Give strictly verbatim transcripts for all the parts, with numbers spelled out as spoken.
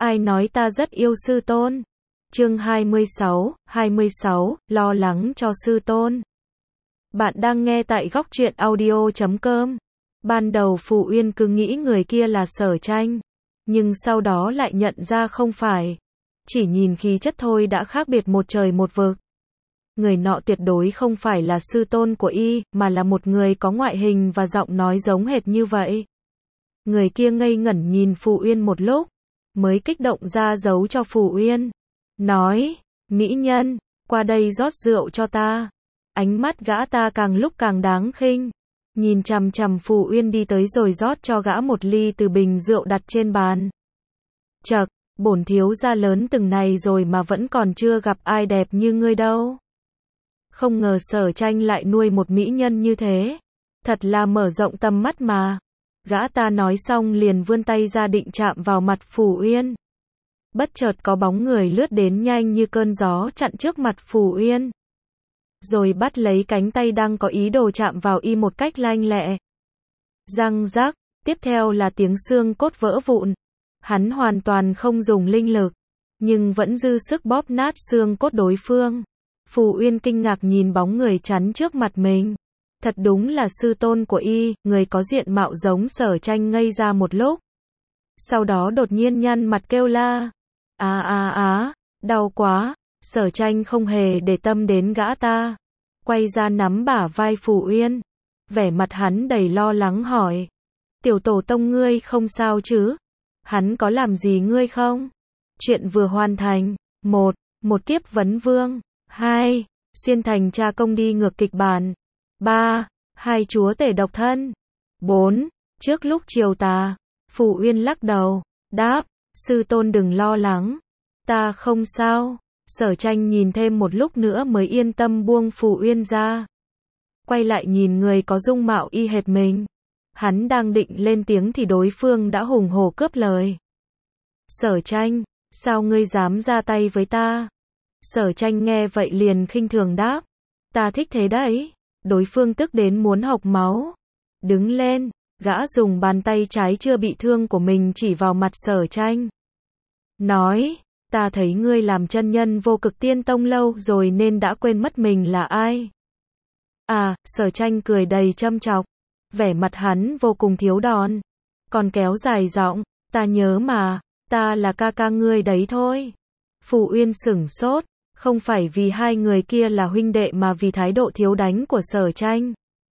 Ai nói ta rất yêu sư tôn? Chương hai mươi sáu, hai mươi sáu, lo lắng cho sư tôn. Bạn đang nghe tại góc truyện audio chấm com. Ban đầu Phù Uyên cứ nghĩ người kia là Sở Tranh, nhưng sau đó lại nhận ra không phải. Chỉ nhìn khí chất thôi đã khác biệt một trời một vực. Người nọ tuyệt đối không phải là sư tôn của y, mà là một người có ngoại hình và giọng nói giống hệt như vậy. Người kia ngây ngẩn nhìn Phù Uyên một lúc, mới kích động ra dấu cho Phù Uyên. Nói, mỹ nhân, qua đây rót rượu cho ta. Ánh mắt gã ta càng lúc càng đáng khinh. Nhìn chằm chằm Phù Uyên đi tới rồi rót cho gã một ly từ bình rượu đặt trên bàn. Chậc, bổn thiếu gia lớn từng này rồi mà vẫn còn chưa gặp ai đẹp như ngươi đâu. Không ngờ Sở Tranh lại nuôi một mỹ nhân như thế. Thật là mở rộng tầm mắt mà. Gã ta nói xong liền vươn tay ra định chạm vào mặt Phù Uyên. Bất chợt có bóng người lướt đến nhanh như cơn gió chặn trước mặt Phù Uyên. Rồi bắt lấy cánh tay đang có ý đồ chạm vào y một cách lanh lẹ. Răng rắc, tiếp theo là tiếng xương cốt vỡ vụn. Hắn hoàn toàn không dùng linh lực, nhưng vẫn dư sức bóp nát xương cốt đối phương. Phù Uyên kinh ngạc nhìn bóng người chắn trước mặt mình. Thật đúng là sư tôn của y, người có diện mạo giống Sở Tranh ngây ra một lúc. Sau đó đột nhiên nhăn mặt kêu la. Á á á, đau quá. Sở Tranh không hề để tâm đến gã ta. Quay ra nắm bả vai Phù Uyên. Vẻ mặt hắn đầy lo lắng hỏi. Tiểu tổ tông ngươi không sao chứ? Hắn có làm gì ngươi không? Chuyện vừa hoàn thành. Một, một kiếp vấn vương. Hai, xuyên thành cha công đi ngược kịch bản. Ba, hai chúa tể độc thân. Bốn, trước lúc chiều tà. Phù Uyên lắc đầu, đáp, sư tôn đừng lo lắng. Ta không sao. Sở Tranh nhìn thêm một lúc nữa mới yên tâm buông Phù Uyên ra. Quay lại nhìn người có dung mạo y hệt mình. Hắn đang định lên tiếng thì đối phương đã hùng hổ cướp lời. Sở Tranh, sao ngươi dám ra tay với ta? Sở Tranh nghe vậy liền khinh thường đáp. Ta thích thế đấy. Đối phương tức đến muốn hộc máu. Đứng lên, gã dùng bàn tay trái chưa bị thương của mình chỉ vào mặt Sở Tranh. Nói, ta thấy ngươi làm chân nhân vô cực tiên tông lâu rồi nên đã quên mất mình là ai. À, Sở Tranh cười đầy châm chọc. Vẻ mặt hắn vô cùng thiếu đòn. Còn kéo dài giọng, ta nhớ mà, ta là ca ca ngươi đấy thôi. Phù Uyên sửng sốt, không phải vì hai người kia là huynh đệ mà vì thái độ thiếu đánh của Sở Tranh.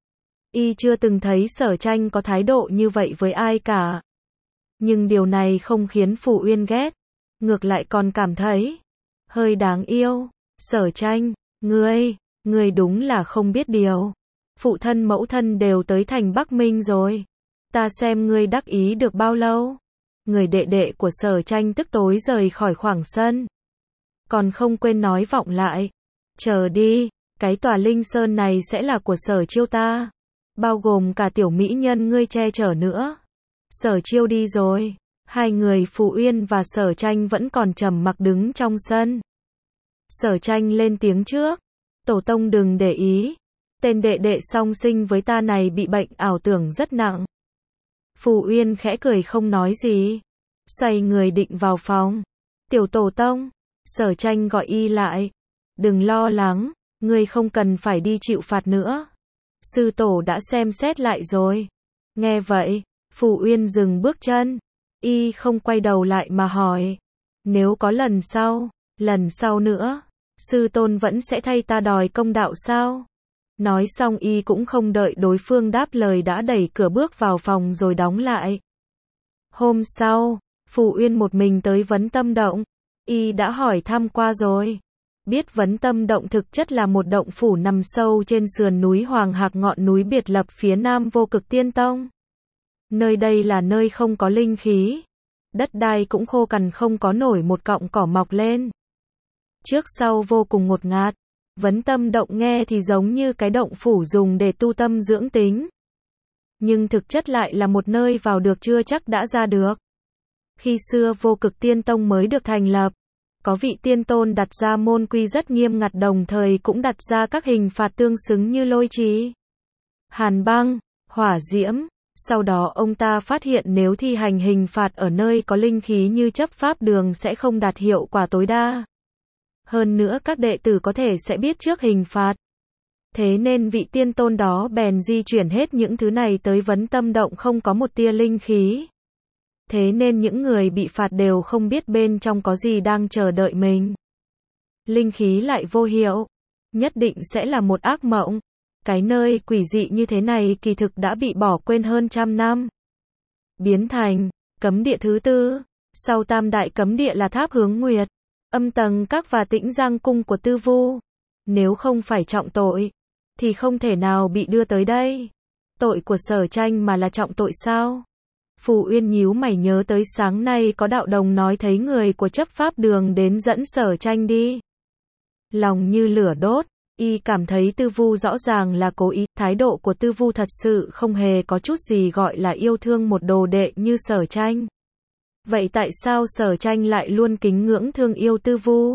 Y chưa từng thấy Sở Tranh có thái độ như vậy với ai cả. Nhưng điều này không khiến Phù Uyên ghét. Ngược lại còn cảm thấy hơi đáng yêu. Sở Tranh, ngươi, ngươi đúng là không biết điều. Phụ thân mẫu thân đều tới thành Bắc Minh rồi. Ta xem ngươi đắc ý được bao lâu. Người đệ đệ của Sở Tranh tức tối rời khỏi khoảng sân. Còn không quên nói vọng lại. Chờ đi, cái tòa linh sơn này sẽ là của Sở Chiêu ta. Bao gồm cả tiểu mỹ nhân ngươi che chở nữa. Sở Chiêu đi rồi. Hai người Phù Uyên và Sở Tranh vẫn còn trầm mặc đứng trong sân. Sở Tranh lên tiếng trước. Tổ tông đừng để ý. Tên đệ đệ song sinh với ta này bị bệnh ảo tưởng rất nặng. Phù Uyên khẽ cười không nói gì. Xoay người định vào phòng. Tiểu tổ tông. Sở Tranh gọi y lại. Đừng lo lắng, ngươi không cần phải đi chịu phạt nữa. Sư tổ đã xem xét lại rồi. Nghe vậy, Phù Uyên dừng bước chân. Y không quay đầu lại mà hỏi. Nếu có lần sau, lần sau nữa, sư tôn vẫn sẽ thay ta đòi công đạo sao? Nói xong y cũng không đợi đối phương đáp lời đã đẩy cửa bước vào phòng rồi đóng lại. Hôm sau, Phù Uyên một mình tới Vấn Tâm Động. Y đã hỏi thăm qua rồi. Biết Vấn Tâm Động thực chất là một động phủ nằm sâu trên sườn núi Hoàng Hạc, ngọn núi biệt lập phía nam Vô Cực Tiên Tông. Nơi đây là nơi không có linh khí. Đất đai cũng khô cằn, không có nổi một cọng cỏ mọc lên. Trước sau vô cùng ngột ngạt. Vấn Tâm Động nghe thì giống như cái động phủ dùng để tu tâm dưỡng tính. Nhưng thực chất lại là một nơi vào được chưa chắc đã ra được. Khi xưa Vô Cực Tiên Tông mới được thành lập, có vị tiên tôn đặt ra môn quy rất nghiêm ngặt, đồng thời cũng đặt ra các hình phạt tương xứng như lôi trì, hàn băng, hỏa diễm, Sau đó ông ta phát hiện nếu thi hành hình phạt ở nơi có linh khí như chấp pháp đường sẽ không đạt hiệu quả tối đa. Hơn nữa các đệ tử có thể sẽ biết trước hình phạt. Thế nên vị tiên tôn đó bèn di chuyển hết những thứ này tới Vấn Tâm Động không có một tia linh khí. Thế nên những người bị phạt đều không biết bên trong có gì đang chờ đợi mình. Linh khí lại vô hiệu, nhất định sẽ là một ác mộng. Cái nơi quỷ dị như thế này kỳ thực đã bị bỏ quên hơn trăm năm. Biến thành cấm địa thứ tư, sau tam đại cấm địa là Tháp Hướng Nguyệt, Âm Tầng Các và Tĩnh Giang Cung của Tư Vu. Nếu không phải trọng tội, thì không thể nào bị đưa tới đây. Tội của Sở Tranh mà là trọng tội sao? Phù Uyên nhíu mày nhớ tới sáng nay có đạo đồng nói thấy người của chấp pháp đường đến dẫn Sở Tranh đi. Lòng như lửa đốt, y cảm thấy Tư Vu rõ ràng là cố ý, thái độ của Tư Vu thật sự không hề có chút gì gọi là yêu thương một đồ đệ như Sở Tranh. Vậy tại sao Sở Tranh lại luôn kính ngưỡng thương yêu Tư Vu?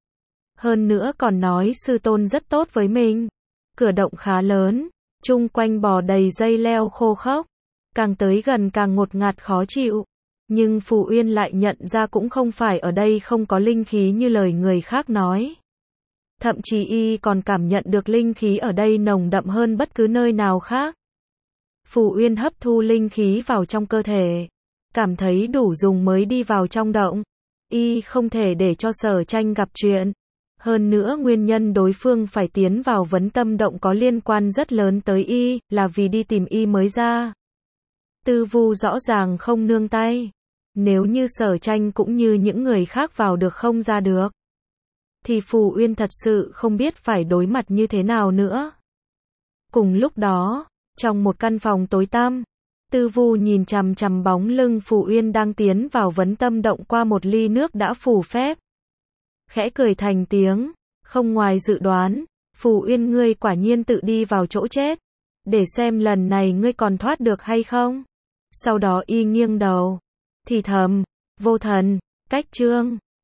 Hơn nữa còn nói sư tôn rất tốt với mình. Cửa động khá lớn, chung quanh bò đầy dây leo khô khốc, càng tới gần càng ngột ngạt khó chịu. Nhưng Phù Uyên lại nhận ra cũng không phải ở đây không có linh khí như lời người khác nói. Thậm chí y còn cảm nhận được linh khí ở đây nồng đậm hơn bất cứ nơi nào khác. Phù Uyên hấp thu linh khí vào trong cơ thể, cảm thấy đủ dùng mới đi vào trong động. Y không thể để cho Sở Tranh gặp chuyện. Hơn nữa nguyên nhân đối phương phải tiến vào Vấn Tâm Động có liên quan rất lớn tới y, là vì đi tìm y mới ra. Tư Vu rõ ràng không nương tay. Nếu như Sở Tranh cũng như những người khác vào được không ra được, thì Phù Uyên thật sự không biết phải đối mặt như thế nào nữa. Cùng lúc đó, trong một căn phòng tối tăm, Tư Vu nhìn chằm chằm bóng lưng Phù Uyên đang tiến vào Vấn Tâm Động qua một ly nước đã phù phép. Khẽ cười thành tiếng, không ngoài dự đoán, Phù Uyên ngươi quả nhiên tự đi vào chỗ chết. Để xem lần này ngươi còn thoát được hay không. Sau đó y nghiêng đầu, thì thầm, vô thần, cách chương.